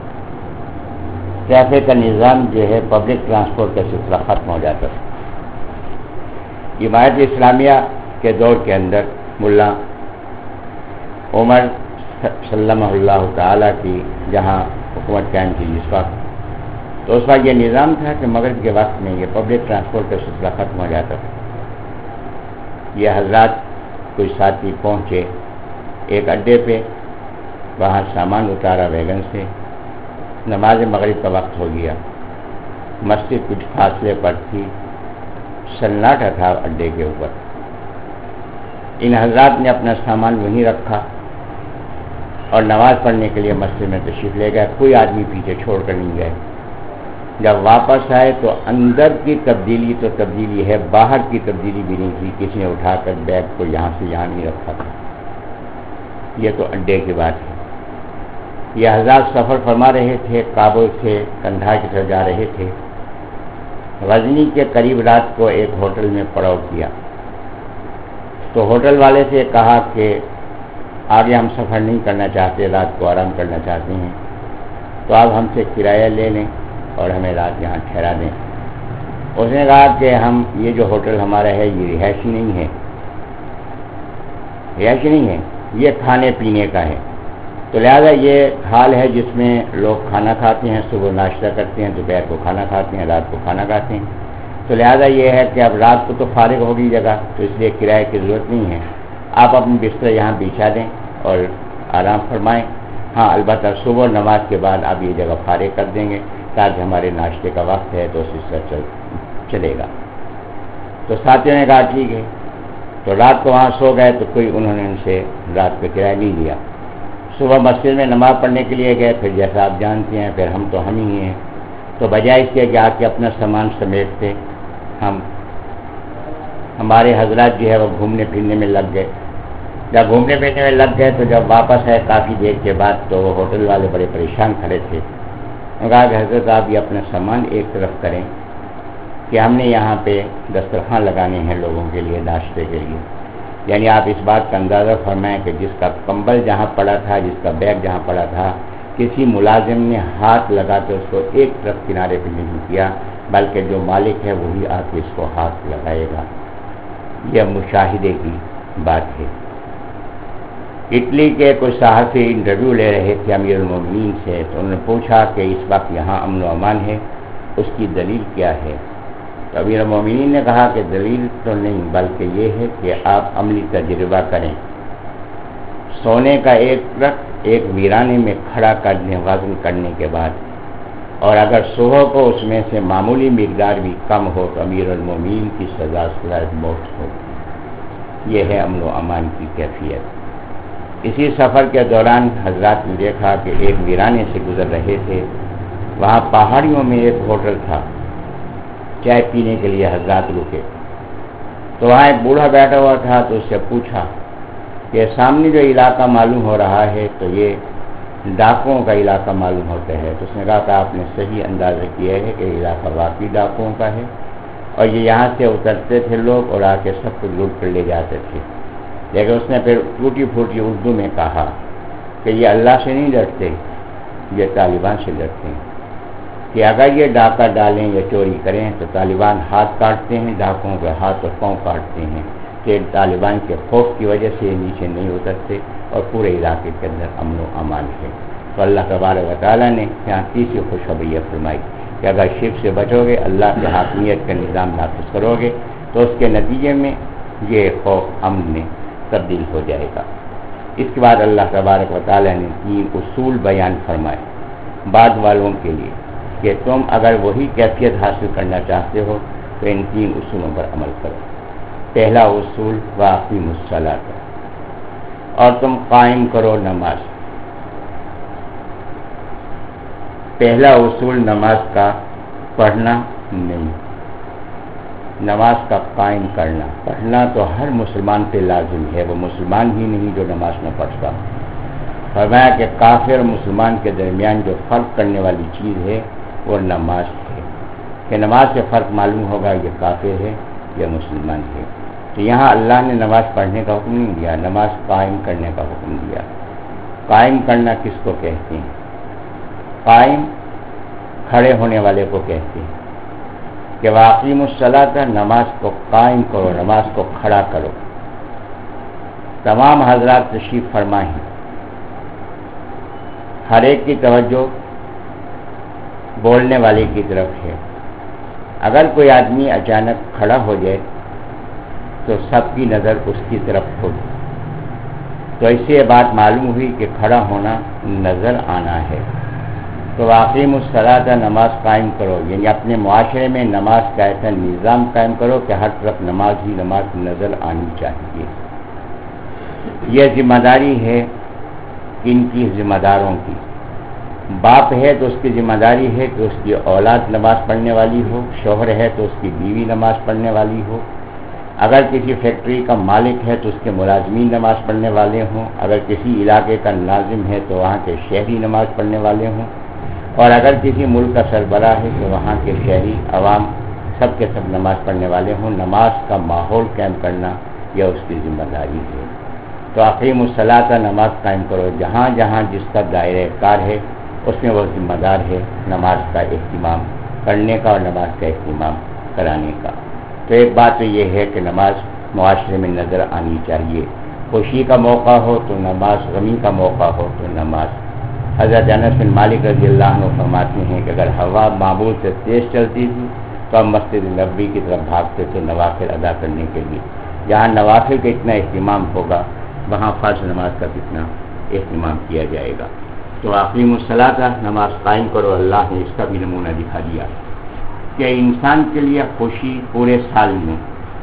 Speaker 1: ٹریفک کا نظام جو ہے پبلک ٹرانسپورٹ کا سلسلہ ختم ہو جاتا تھا. امارت اسلامیہ کے دور کے اندر ملا عمر سلمہ اللہ تعالیٰ کی جہاں حکومت قائم کی جس وقت، تو اس وقت یہ نظام تھا کہ مغرب کے وقت میں یہ پبلک ٹرانسپورٹ کا سلسلہ ختم ہو جاتا تھا. یہ حضرات کچھ ساتھی پہنچے ایک اڈے پہ، وہاں سامان اتارا ویگن سے، نماز مغرب کا وقت ہو گیا، مسجد کچھ فاصلے پر تھی، سناٹا تھا اڈے کے اوپر. ان حضرات نے اپنا سامان وہیں رکھا اور نماز پڑھنے کے لیے مسجد میں تشریف لے گئے. کوئی آدمی پیچھے چھوڑ کر نہیں گئے. جب واپس آئے تو اندر کی تبدیلی تو تبدیلی ہے، باہر کی تبدیلی بھی نہیں کی. کسی نے اٹھا کر بیگ کو یہاں سے یہاں نہیں رکھا تھا. یہ تو اڈے کی بات ہے. یہ حضرات سفر فرما رہے تھے، کابل سے کندھار کی طرف جا رہے تھے. غزنی کے قریب رات کو ایک ہوٹل میں پڑاؤ کیا تو ہوٹل والے سے کہا کہ آگے ہم سفر نہیں کرنا چاہتے، رات کو آرام کرنا چاہتے ہیں، تو آپ ہم سے کرایہ لے لیں اور ہمیں رات یہاں ٹھہرا دیں. اس نے کہا کہ ہم یہ جو ہوٹل ہمارا ہے یہ رہائشی نہیں ہے، رہائشی نہیں ہے، یہ کھانے پینے کا ہے. تو لہذا یہ حال ہے جس میں لوگ کھانا کھاتے ہیں، صبح ناشتہ کرتے ہیں، دوپہر کو کھانا کھاتے ہیں، رات کو کھانا کھاتے ہیں. تو لہذا یہ ہے کہ اب رات کو تو فارغ ہوگی جگہ، تو اس لیے کرائے کی ضرورت نہیں ہے. آپ اپنی بستر یہاں بچھا دیں اور آرام فرمائیں. ہاں البتہ صبح نماز کے بعد آپ یہ جگہ فارغ کر دیں گے تاکہ ہمارے ناشتے کا وقت ہے تو اس سے چل چلے گا. تو ساتھیوں نے کہا ٹھیک ہے. تو رات کو وہاں سو گئے تو کوئی انہوں نے ان سے رات کا کرایہ نہیں لیا. صبح مسجد میں نماز پڑھنے کے لیے گئے. پھر جیسا آپ جانتے ہیں پھر ہم تو ہم ہی ہیں، تو بجائے اس کے کہ آ کے اپنا سامان سمیٹتے، ہم ہمارے حضرات جو ہے وہ گھومنے پھرنے میں لگ گئے. جب گھومنے پھرنے میں لگ گئے تو جب واپس آئے کافی دیر کے بعد تو وہ ہوٹل والے بڑے پریشان کھڑے تھے. انہوں نے کہا کہ حضرت آپ یہ اپنا سامان ایک طرف کریں کہ ہم نے یہاں پہ دسترخوان لگانے ہیں لوگوں کے لیے ناشتے کے لیے. یعنی آپ اس بات کا اندازہ فرمائیں کہ جس کا کمبل جہاں پڑا تھا, جس کا بیگ جہاں پڑا تھا, کسی ملازم نے ہاتھ لگا کے اس کو ایک طرف کنارے پہ نہیں کیا, بلکہ جو مالک ہے وہی آ کے اس کو ہاتھ لگائے گا. یہ مشاہدے کی بات ہے. اٹلی کے کچھ صحافی انٹرویو لے رہے تھے امیر المومنین سے, تو انہوں نے پوچھا کہ اس وقت یہاں امن و امان ہے, اس کی دلیل کیا ہے؟ تو امیر المومنین نے کہا کہ دلیل تو نہیں, بلکہ یہ ہے کہ آپ عملی تجربہ کریں. سونے کا ایک ٹرک ایک ویرانے میں کھڑا کرنے وزن کرنے کے بعد, اور اگر صبح کو اس میں سے معمولی مقدار بھی کم ہو تو امیر المومنین کی سزا سزائے موت ہو. یہ ہے امن و امان کی کیفیت. اسی سفر کے دوران حضرات نے دیکھا کہ ایک ویرانے سے گزر رہے تھے, وہاں پہاڑیوں میں ایک ہوٹل تھا, چائے پینے کے لیے حضرات رکے. تو وہاں ایک بوڑھا بیٹھا ہوا تھا, تو اس سے پوچھا کہ سامنے جو علاقہ معلوم ہو رہا ہے تو یہ ڈاکوؤں کا علاقہ معلوم ہوتا ہے. تو اس نے کہا کہ آپ نے صحیح اندازہ کیا ہے کہ علاقہ واقعی ڈاکوؤں کا ہے, اور یہ یہاں سے اترتے تھے لوگ اور آ کے سب کچھ لوٹ کر لے جاتے تھے. لیکن اس نے پھر ٹوٹی پھوٹی اردو میں کہا کہ یہ اللہ سے نہیں ڈرتے, یہ طالبان سے ڈرتے ہیں, کہ اگر یہ ڈاکہ ڈالیں یا چوری کریں تو طالبان ہاتھ کاٹتے ہیں, ڈاکوؤں کے ہاتھ اور پاؤں کاٹتے ہیں, کہ طالبان کے خوف کی وجہ سے نیچے نہیں اترتے اور پورے علاقے کے اندر امن و امان ہے. تو اللہ تبارک و تعالیٰ نے یہاں تیسری خوشخبری فرمائی کہ اگر شرک سے بچو گے, اللہ کے حاکمیت کا نظام نافذ کرو گے, تو اس کے نتیجے میں یہ خوف امن میں تبدیل ہو جائے گا. اس کے بعد اللہ تبارک و تعالیٰ نے تین اصول بیان فرمائے بعد والوں کے لیے کہ تم اگر وہی کیفیت حاصل کرنا چاہتے ہو تو ان تین اصولوں پر عمل کرو. پہلا اصول واقیم الصلاۃ, اور تم قائم کرو نماز. پہلا اصول نماز کا پڑھنا نہیں, نماز کا قائم کرنا. پڑھنا تو ہر مسلمان پہ لازم ہے, وہ مسلمان ہی نہیں جو نماز نہ پڑھتا. فرمایا کہ کافر اور مسلمان کے درمیان جو فرق کرنے والی چیز ہے وہ نماز ہے, کہ نماز سے فرق معلوم ہوگا یہ کافر ہے یا مسلمان ہے. تو یہاں اللہ نے نماز پڑھنے کا حکم نہیں دیا, نماز قائم کرنے کا حکم دیا. قائم کرنا کس کو کہتے ہیں؟ قائم کھڑے ہونے والے کو کہتے ہیں, کہ واقیم الصلاۃ, نماز کو قائم کرو, نماز کو کھڑا کرو. تمام حضرات تشریف فرمائیں, ہر ایک کی توجہ بولنے والے کی طرف ہے. اگر کوئی آدمی اچانک کھڑا ہو جائے تو سب کی نظر اس کی طرف ہو, تو اس سے یہ بات معلوم ہوئی کہ کھڑا ہونا نظر آنا ہے. تو واقیم الصلاۃ, نماز قائم کرو, یعنی اپنے معاشرے میں نماز کا ایسا نظام قائم کرو کہ ہر طرف نماز ہی نماز نظر آنی چاہیے. یہ ذمہ داری ہے ان کی ذمہ داروں کی. باپ ہے تو اس کی ذمہ داری ہے کہ اس کی اولاد نماز پڑھنے والی ہو, شوہر ہے تو اس کی بیوی نماز پڑھنے والی ہو, اگر کسی فیکٹری کا مالک ہے تو اس کے ملازمین نماز پڑھنے والے ہوں, اگر کسی علاقے کا ناظم ہے تو وہاں کے شہری نماز پڑھنے والے ہوں, اور اگر کسی ملک کا سربراہ ہے تو وہاں کے شہری عوام سب کے سب نماز پڑھنے والے ہوں. نماز کا ماحول قائم کرنا یہ اس کی ذمہ داری ہے. تو اقیم الصلاۃ, نماز قائم کرو. جہاں جہاں جس کا دائرہ کار ہے اس میں وہ ذمہ دار ہے نماز کا اہتمام کرنے کا اور نماز کا اہتمام کرانے کا. تو ایک بات تو یہ ہے کہ نماز معاشرے میں نظر آنی چاہیے. خوشی کا موقع ہو تو نماز, غمی کا موقع ہو تو نماز. حضرت انس بن مالک رضی اللہ عنہ فرماتے ہیں کہ اگر ہوا معمول سے تیز چلتی تھی تو ہم مسجد نبوی کی طرف بھاگتے تھے نوافل ادا کرنے کے لیے. جہاں نوافل کا اتنا اہتمام ہوگا وہاں فرض نماز کا کتنا اہتمام کیا جائے گا. تو اقیم الصلاۃ, نماز قائم کرو. اللہ نے اس کا بھی نمونہ دکھا دیا کہ انسان کے لیے خوشی پورے سال میں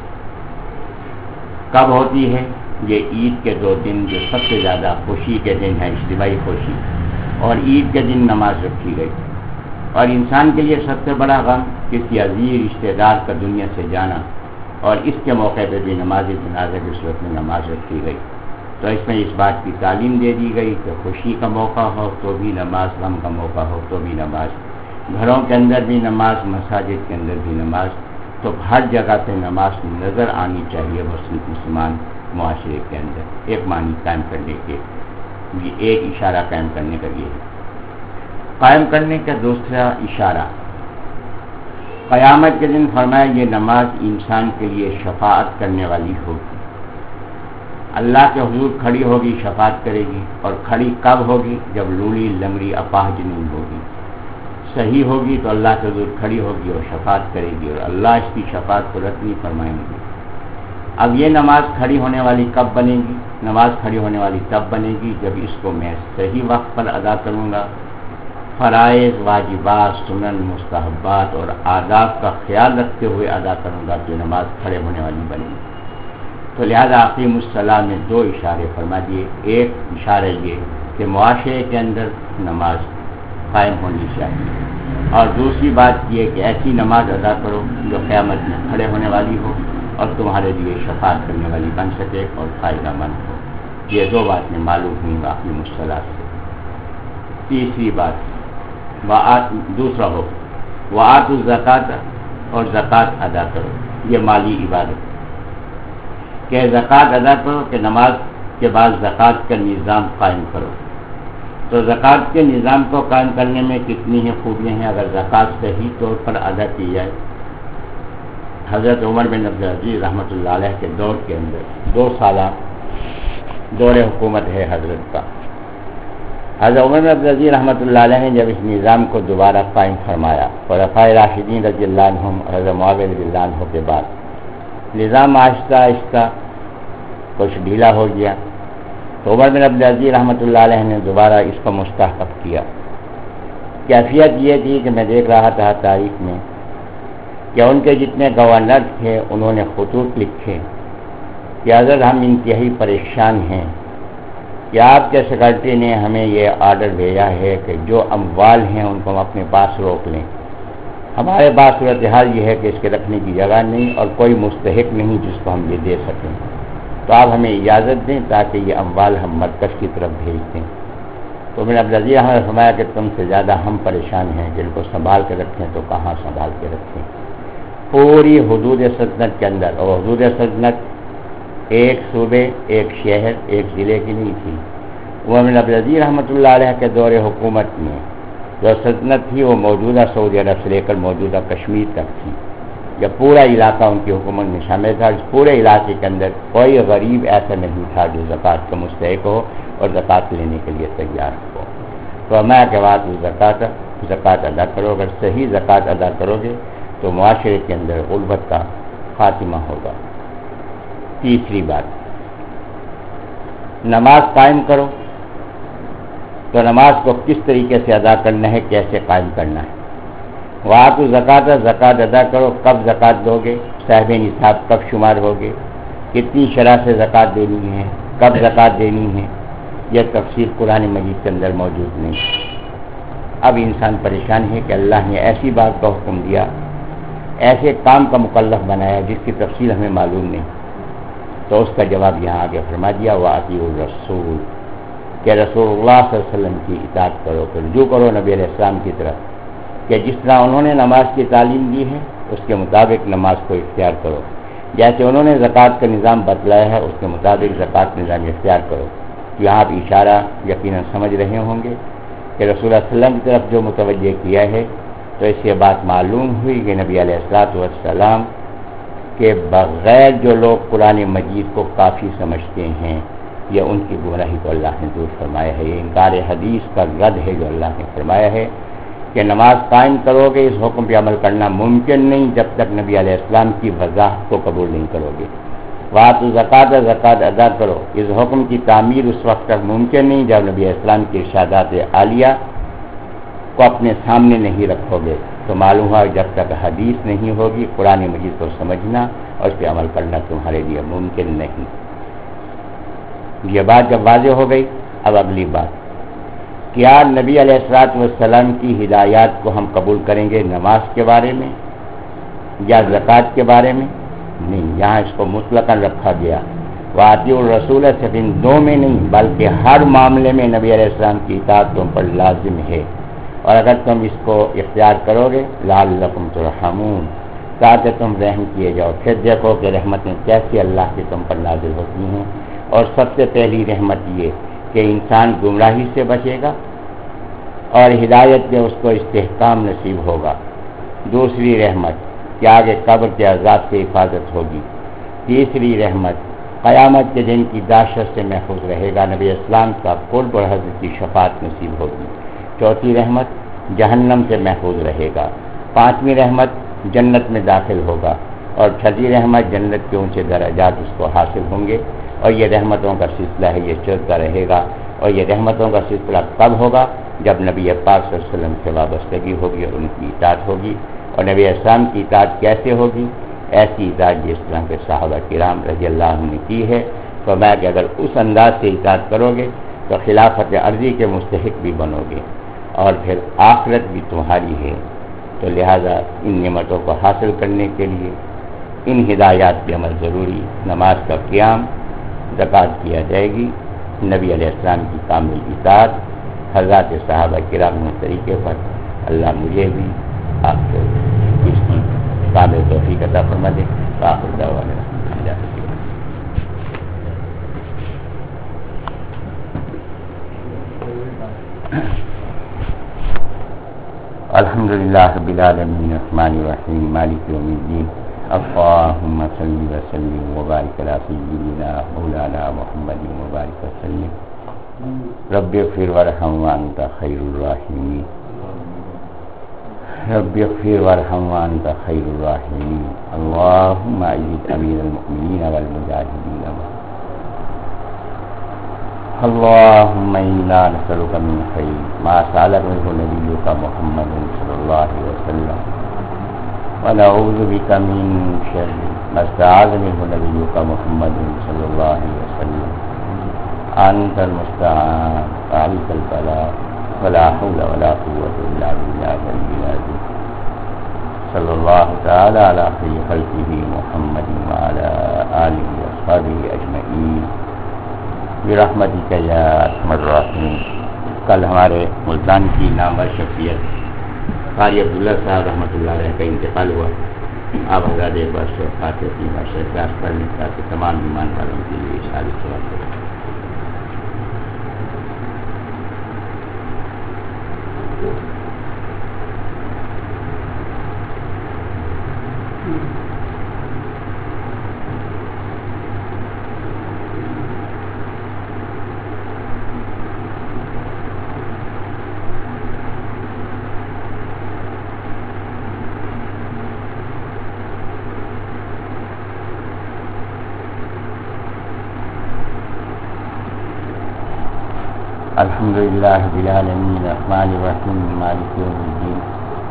Speaker 1: کب ہوتی ہے. یہ عید کے دو دن جو سب سے زیادہ خوشی کے دن ہیں, اجتماعی خوشی, اور عید کے دن نماز رکھی گئی. اور انسان کے لیے سب سے بڑا غم کسی عزیز رشتہ دار کا دنیا سے جانا, اور اس کے موقع پہ بھی نماز جنازہ کی صورت میں نماز رکھی گئی۔ تو اس میں اس بات کی تعلیم دے دی گئی کہ خوشی کا موقع ہو تو بھی نماز، غم کا موقع ہو تو بھی نماز، گھروں کے اندر بھی نماز، مساجد کے اندر بھی نماز، تو ہر جگہ پہ نماز نظر آنی چاہیے مسلمان معاشرے کے اندر، ایک معنی قائم کرنے کے، یہ ایک اشارہ قائم کرنے کا یہ ہے۔ قائم کرنے کا دوسرا اشارہ قیامت کے دن فرمایا یہ نماز انسان کے لیے شفاعت کرنے والی ہوگی، اللہ کے حضور کھڑی ہوگی، شفاعت کرے گی، اور کھڑی کب ہوگی؟ جب لوڑی لنگڑی اپاہج نہیں ہوگی، صحیح ہوگی تو اللہ کے حضور کھڑی ہوگی اور شفاعت کرے گی، اور اللہ اس کی شفاعت کو رد نہیں فرمائیں گے۔ اب یہ نماز کھڑی ہونے والی کب بنے گی؟ نماز کھڑی ہونے والی تب بنے گی جب اس کو میں صحیح وقت پر ادا کروں گا، فرائض، واجبات، سنن، مستحبات اور آداب کا خیال رکھتے ہوئے ادا کروں گا تو نماز کھڑے ہونے والی بنے گی۔ تو لہذا اقیم الصلاۃ میں دو اشارے فرما دیے، ایک اشارہ یہ کہ معاشرے کے اندر نماز قائم ہونی چاہیے، اور دوسری بات یہ کہ ایسی نماز ادا کرو جو قیامت میں کھڑے ہونے والی ہو اور تمہارے لیے شفاعت کرنے والی بن سکے اور فائدہ مند ہو۔ یہ دو باتیں معلوم ہوئیں اقیم الصلاۃ سے۔ تیسری بات وآت دوسرا ہو وآتوا الزکوٰۃ، اور زکوٰۃ ادا کرو، یہ مالی عبادت کہ زکوٰۃ ادا کرو، کہ نماز کے بعد زکوٰۃ کا نظام قائم کرو۔ تو زکوٰۃ کے نظام کو قائم کرنے میں کتنی ہی خوبیاں ہیں اگر زکوٰۃ صحیح طور پر ادا کی جائے۔ حضرت عمر بن عبدالعزیز رحمۃ اللہ علیہ کے دور کے اندر دو سالہ دور حکومت ہے حضرت کا، حضرت عمر بن عبدالعزیز رحمۃ اللہ علیہ نے جب اس نظام کو دوبارہ قائم فرمایا، خلفاء راشدین رضی اللہ عنہم اور حضرت معاویہ رضی اللہ عنہ کے بعد نظام آہستہ آہستہ کچھ ڈھیلا ہو گیا، تو عمر بن عبدالعزیز رحمۃ اللہ علیہ نے دوبارہ اس کو مستحکم کیا۔ کیفیت یہ تھی کہ میں دیکھ رہا تھا تاریخ میں کہ ان کے جتنے گورنر تھے انہوں نے خطوط لکھے کہ حضرت ہم انتہائی پریشان ہیں کہ آپ کے سیکرٹری نے ہمیں یہ آرڈر بھیجا ہے کہ جو اموال ہیں ان کو ہم اپنے پاس روک لیں، ہمارے پاس صورتحال یہ ہے کہ اس کے رکھنے کی جگہ نہیں اور کوئی مستحق نہیں جس کو ہم یہ دے سکیں، تو آپ ہمیں اجازت دیں تاکہ یہ اموال ہم مرکز کی طرف بھیج دیں۔ تو میں نے عبدالعزیز نے فرمایا کہ تم سے زیادہ ہم پریشان ہیں کہ ان کو سنبھال کے رکھیں تو کہاں سنبھال کے رکھیں۔ پوری حدود سلطنت کے اندر، اور حدود سلطنت ایک صوبے، ایک شہر، ایک ضلع کی نہیں تھی، عمر بن عبدالعزیز رحمۃ اللہ علیہ کے دور حکومت میں جو سلطنت تھی وہ موجودہ سعودی عرب سے لے کر موجودہ کشمیر تک تھی، جب پورا علاقہ ان کی حکومت میں شامل تھا۔ اس پورے علاقے کے اندر کوئی غریب ایسا نہیں تھا جو زکوٰۃ کا مستحق ہو اور زکوٰۃ لینے کے لیے تیار ہو۔ تو میں کہ بات زکوٰۃ زکوٰۃ ادا کرو، اگر صحیح زکوٰۃ ادا کرو گے تو معاشرے کے اندر غربت کا خاتمہ ہوگا۔ تیسری بات نماز قائم کرو، تو نماز کو کس طریقے سے ادا کرنا ہے، کیسے قائم کرنا ہے۔ وآتوا الزکوٰۃ، زکوٰۃ ادا کرو، کب زکوٰۃ دو گے، صاحب نصاب کب شمار ہوگے، کتنی شرح سے زکوٰۃ دینی ہے، کب زکوٰۃ دینی ہے، یہ تفصیل قرآن مجید کے اندر موجود نہیں۔ اب انسان پریشان ہے کہ اللہ نے ایسی بات کا حکم دیا، ایسے کام کا مکلف بنایا جس کی تفصیل ہمیں معلوم نہیں، تو اس کا جواب یہاں آگے فرما دیا وَأَطِیعُوا الرَّسُولَ، کہ رسول اللہ صلی اللہ علیہ وسلم کی اطاعت کرو، کہ رجوع کرو نبی علیہ السلام کی طرف، کہ جس طرح انہوں نے نماز کی تعلیم دی ہے اس کے مطابق نماز کو اختیار کرو، جیسے انہوں نے زکوٰۃ کا نظام بتلایا ہے اس کے مطابق زکوٰۃ نظام اختیار کرو۔ یہاں آپ اشارہ یقیناً سمجھ رہے ہوں گے کہ رسول اللہ صلی اللہ علیہ وسلم کی طرف جو متوجہ کیا ہے، تو اس سے بات معلوم ہوئی کہ نبی علیہ الصلوۃ والسلام کے بغیر جو لوگ قرآن مجید کو کافی سمجھتے ہیں، یہ ان کی گمراہی کو اللہ نے دور فرمایا ہے، یہ انکار حدیث کا رد ہے جو اللہ نے فرمایا ہے کہ نماز قائم کرو گے، اس حکم پہ عمل کرنا ممکن نہیں جب تک نبی علیہ السلام کی وضاحت کو قبول نہیں کرو گے۔ وآتوا الزکوٰۃ، زکوٰۃ ادا کرو، اس حکم کی تعمیر اس وقت تک ممکن نہیں جب نبی علیہ السلام کے ارشادات عالیہ کو اپنے سامنے نہیں رکھو گے، تو معلوم ہوا جب تک حدیث نہیں ہوگی قرآن مجید کو سمجھنا اور اس پہ عمل کرنا تمہارے لیے ممکن نہیں۔ یہ بات جب واضح ہو گئی، اب اگلی بات، کیا نبی علیہ الصلوۃ والسلام کی ہدایات کو ہم قبول کریں گے نماز کے بارے میں یا زکوٰۃ کے بارے میں؟ نہیں، یہاں اس کو مطلقاً رکھا گیا، واطیع الرسول صرف ان دو میں نہیں بلکہ ہر معاملے میں نبی علیہ السلام کی اطاعت تم پر لازم ہے، اور اگر تم اس کو اختیار کرو گے لعلکم ترحمون، تاکہ تم رحم کیے جاؤ۔ پھر دیکھو کہ رحمتیں کیسی اللہ کی تم پر نازل ہوتی ہیں، اور سب سے پہلی رحمت یہ کہ انسان گمراہی سے بچے گا اور ہدایت میں اس کو استحکام نصیب ہوگا۔ دوسری رحمت کہ آگے قبر کے عذاب سے حفاظت ہوگی۔ تیسری رحمت قیامت کے دن کی دہشت سے محفوظ رہے گا، نبی اسلام کا قرب اور حضرت کی شفاعت نصیب ہوگی۔ چوتھی رحمت جہنم سے محفوظ رہے گا۔ پانچویں رحمت جنت میں داخل ہوگا، اور چھٹی رحمت جنت کے اونچے درجات اس کو حاصل ہوں گے، اور یہ رحمتوں کا سلسلہ ہے، یہ چلتا رہے گا۔ اور یہ رحمتوں کا سلسلہ کب ہوگا؟ جب نبی پاک صلی اللہ علیہ وسلم سے وابستگی ہوگی اور ان کی اطاعت ہوگی۔ اور نبی اسلام کی اطاعت کیسے ہوگی؟ ایسی اطاعت جس طرح کے صحابہ کرام رضی اللہ عنہ نے کی ہے، فرمایا کہ اگر اس انداز سے اطاعت کرو گے تو خلافت عرضی کے مستحق بھی بنو گے، اور پھر آخرت بھی تمہاری ہے۔ تو لہذا ان نعمتوں کو حاصل کرنے کے لیے ان ہدایات پہ عمل ضروری، نماز کا قیام، زکوٰۃ کیا جائے گی، نبی علیہ السلام کی کامل اطاعت، حضرات صحابہ کرام کے طریقے پر۔ اللہ مجھے بھی آپ کو اس کی کامل توفیق عطا فرما دے۔ آخر دعوانا الحمدللہ۔ الحمد للہ رب العالمین الرحمن الرحیم مالک یوم الدین اللہم صلی وسلم وبارک علی سیدنا مولانا محمد وبارک وسلم رب اغفر وارحم وانت خیر الراحمین رب اغفر وارحم وانت خیر الراحمین اللہم اعز امیر المؤمنین والمجاہدین اللهم إنا نسألك من خير ما سألك منه نبيك محمد صلى الله عليه وسلم ونعوذ بك من شر ما استعاذ منه نبيك محمد صلى الله عليه وسلم أنت المستعان وعليك البلاغ ولا حول ولا قوة إلا بالله العلي العظيم صلى الله تعالى على خير خلقه محمد وعلى آله وصحبه أجمعين برحمتک یا ارحم الراحمین۔ کل ہمارے ملتان کی نامور شخصیت قاری عبداللہ صاحب رحمۃ اللہ علیہ کا انتقال ہوا۔ آپ حضرات ایک بار سے فاتحہ مشرقات پڑھنے تاکہ تمام ایمان والوں کے لیے اشارے سوال کریں۔ الحمد للہ رب العالمین الرحمن الرحیم مالک یوم الدین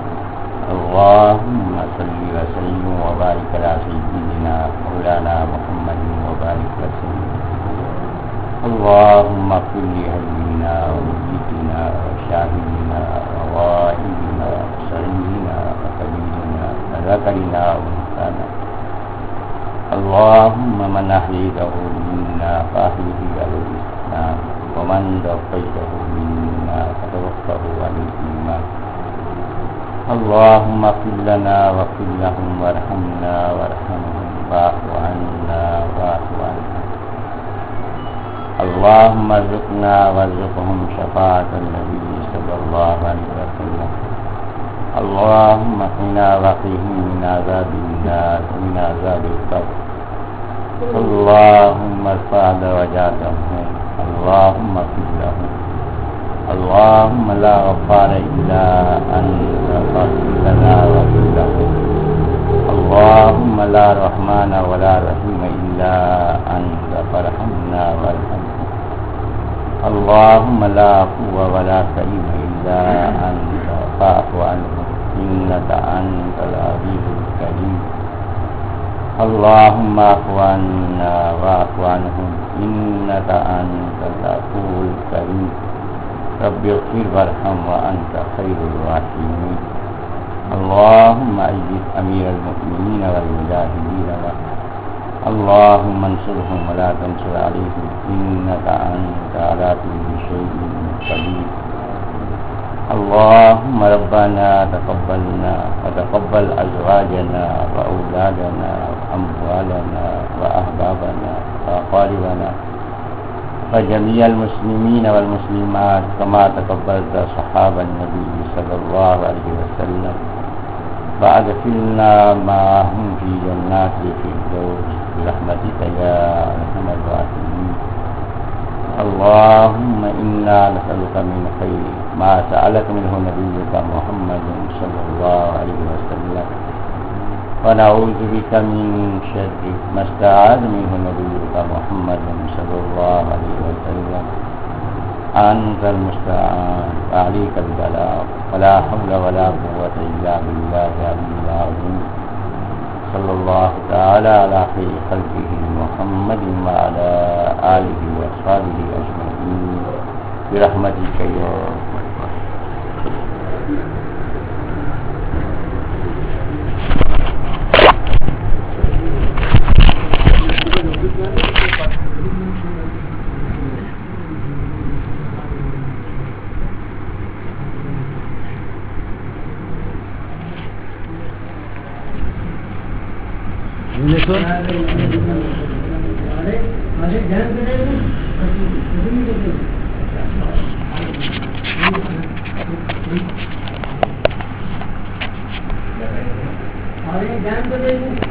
Speaker 1: اللہم صلی وسلم وبارک علی سیدنا مولانا محمد وبارک وسلم اللہم اغفر لحینا ومیتنا وشاہدنا وغائبنا وصغیرنا وکبیرنا وذکرنا وانثانا اللہم من احییتہ منا فاحیہ علی الاسلام ومن توفیته منا فتوفه علی الایمان اللهم اغفر لنا واغفر لهم وارحمنا وارحمهم واعف عنا واعف عنهم اللهم ارزقنا وارزقهم شفاعة النبي صلى الله عليه وسلم اللهم قنا وقهم من عذاب النار ومن عذاب القبر اللهم ارفع درجاتهم اللهم اغفر لهم اللهم لا غفار إلا أنت فاغفر لنا واغفر لهم اللهم لا رحمن ولا رحيم إلا أنت فارحمنا وارحمهم اللهم لا عفو ولا كريم إلا أنت فاعف عنهم إنك أنت العزيز الكريم اللهم اعف عنا واعف عنهم إنك أنت العفو الكريم رب اغفر وارحم وأنت خير الراحمين اللهم أيد أمير المؤمنين والمجاهدين اللهم انصرهم ولا تنصر عليهم إنك أنت على كل شيء قدير. اللهم ربنا تقبلنا وتقبل أزواجنا وأولادنا وأموالنا وأحبابنا وأقاربنا وجميع المسلمين والمسلمات كما تقبلت صحابة النبي صلى الله عليه وسلم، وأدخلنا معهم في جنات الفردوس برحمتك يا أرحم الراحمين. اللهم إنا نسألك من خير ما سألك منه نبيك محمد صلى الله عليه وسلم، ونعوذ بك من شر ما استعاذ منه نبيك محمد صلى الله عليه وسلم. أنت المستعان وعليك البلاغ، ولا حول ولا قوة إلا بالله العلي العظيم. صلى الله تعالى على خير خلقه محمد وعلى آله وأصحابه أجمعين برحمتك يا
Speaker 2: ध्यान